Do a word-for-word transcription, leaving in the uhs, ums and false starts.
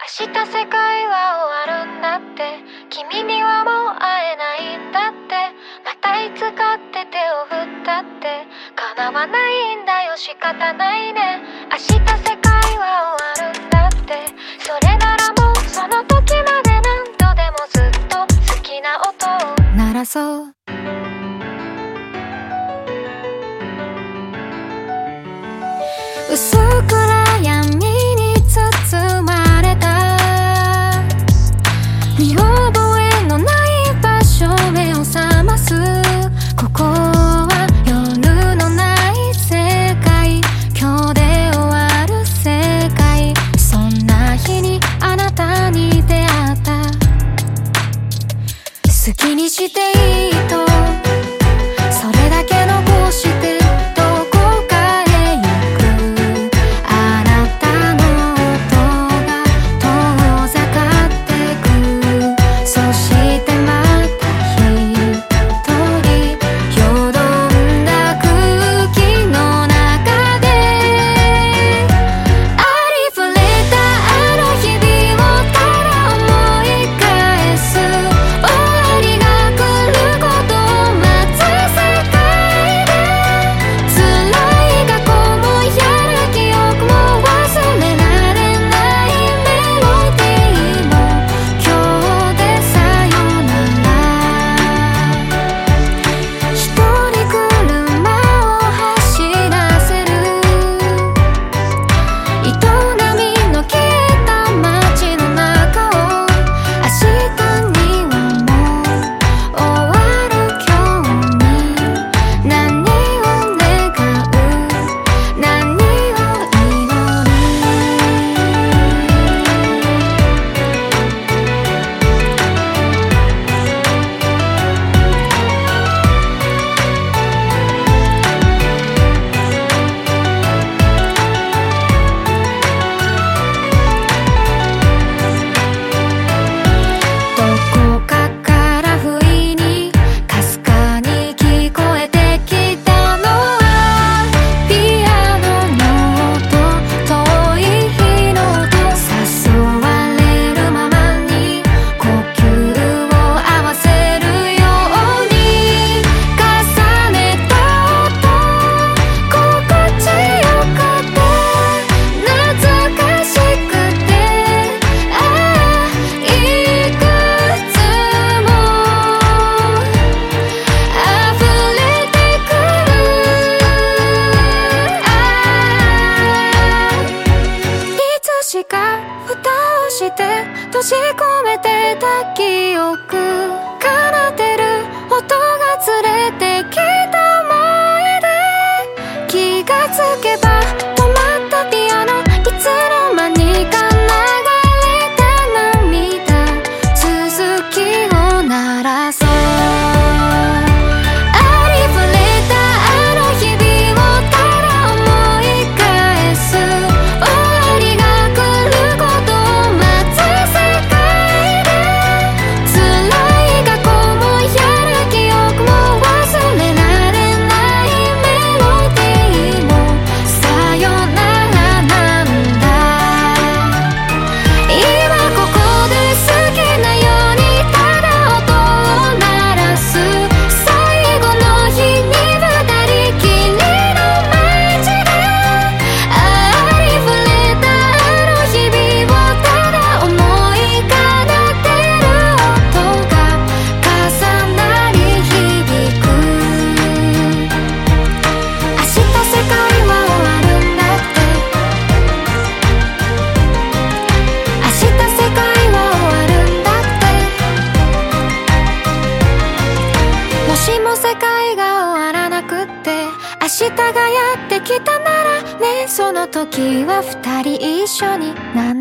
明日世界は終わるんだって、君にはもう会えないんだって、またいつかって手を振ったって叶わないんだよ、仕方ないね。明日世界は終わるんだって、それならもうその時まで何度でもずっと好きな音を鳴らそう。薄暗闇に包まれた見覚えのない場所、目を覚ます。ここは夜のない世界、今日で終わる世界。そんな日にあなたに出会った。好きにしていいとそれだけ残して閉じ込めてた記憶、奏でる音が連れてきた思い出。気がつけば止まったピアノ、いつの間にか流れた涙、続きを鳴らそう。明日がやってきたならね、その時は二人一緒にな